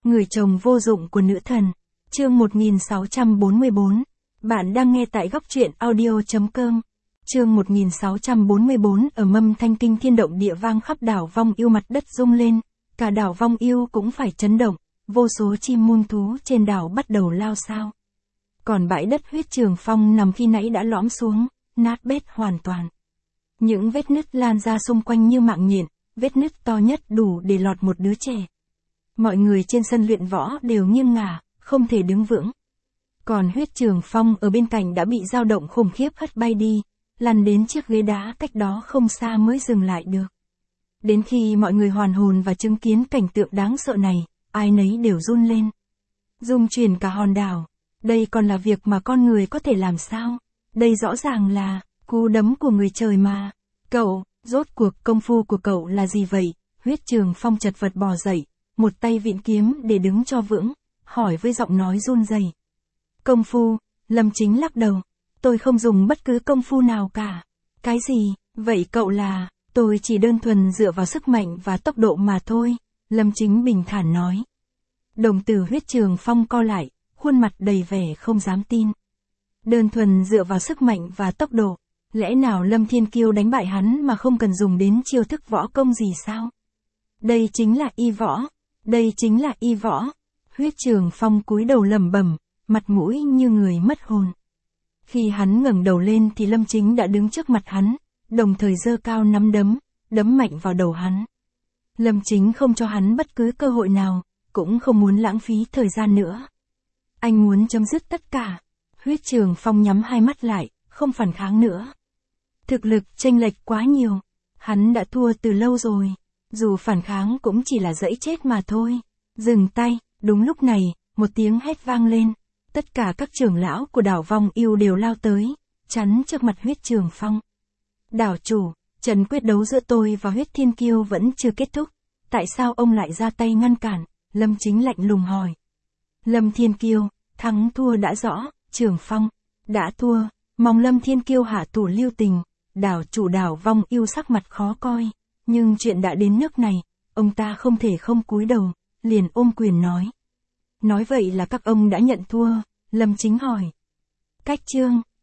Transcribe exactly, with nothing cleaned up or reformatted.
Người chồng vô dụng của nữ thần. Chương một nghìn sáu trăm bốn mươi bốn. Bạn đang nghe tại góc truyện audio.com. Chương một nghìn sáu trăm bốn mươi bốn. Ở mâm thanh kinh thiên động địa vang khắp đảo Vong Yêu, mặt đất rung lên, cả đảo Vong Yêu cũng phải chấn động, vô số chim muông thú trên đảo bắt đầu lao xao. Còn bãi đất huyết trường phong nằm khi nãy đã lõm xuống, nát bét hoàn toàn. Những vết nứt lan ra xung quanh như mạng nhện, vết nứt to nhất đủ để lọt một đứa trẻ. Mọi người trên sân luyện võ đều nghiêng ngả, không thể đứng vững. Còn huyết trường phong ở bên cạnh đã bị dao động khủng khiếp hất bay đi, lăn đến chiếc ghế đá cách đó không xa mới dừng lại được. Đến khi mọi người hoàn hồn và chứng kiến cảnh tượng đáng sợ này, ai nấy đều run lên. Rung chuyển cả hòn đảo. Đây còn là việc mà con người có thể làm sao? Đây rõ ràng là cú đấm của người trời mà. Cậu, rốt cuộc công phu của cậu là gì vậy? Huyết trường phong chật vật bò dậy, một tay vịn kiếm để đứng cho vững, hỏi với giọng nói run rẩy. Công phu? Lâm Chính lắc đầu. Tôi không dùng bất cứ công phu nào cả. Cái gì? Vậy cậu là? Tôi chỉ đơn thuần dựa vào sức mạnh và tốc độ mà thôi. Lâm Chính bình thản nói. Đồng tử huyết trường phong co lại, khuôn mặt đầy vẻ không dám tin. Đơn thuần dựa vào sức mạnh và tốc độ, lẽ nào Lâm Thiên Kiêu đánh bại hắn mà không cần dùng đến chiêu thức võ công gì sao? Đây chính là y võ, đây chính là y võ. Huyết trường phong cúi đầu lẩm bẩm, mặt mũi như người mất hồn. Khi hắn ngẩng đầu lên thì Lâm Chính đã đứng trước mặt hắn, đồng thời giơ cao nắm đấm, đấm mạnh vào đầu hắn. Lâm Chính không cho hắn bất cứ cơ hội nào, cũng không muốn lãng phí thời gian nữa. Anh muốn chấm dứt tất cả. Huyết trường phong nhắm hai mắt lại, không phản kháng nữa. Thực lực chênh lệch quá nhiều. Hắn đã thua từ lâu rồi. Dù phản kháng cũng chỉ là dẫy chết mà thôi. Dừng tay. Đúng lúc này, một tiếng hét vang lên. Tất cả các trưởng lão của đảo Vong Yêu đều lao tới, chắn trước mặt huyết trường phong. Đảo chủ, trận quyết đấu giữa tôi và huyết thiên kiêu vẫn chưa kết thúc. Tại sao ông lại ra tay ngăn cản? Lâm Chính lạnh lùng hỏi. Lâm Thiên Kiêu, thắng thua đã rõ. Trường phong, đã thua, mong Lâm Thiên Kiêu hạ thủ lưu tình. Đảo chủ đảo Vong Yêu sắc mặt khó coi, nhưng chuyện đã đến nước này, ông ta không thể không cúi đầu, liền ôm quyền nói. Nói vậy là các ông đã nhận thua? Lâm Chính hỏi. Cách chương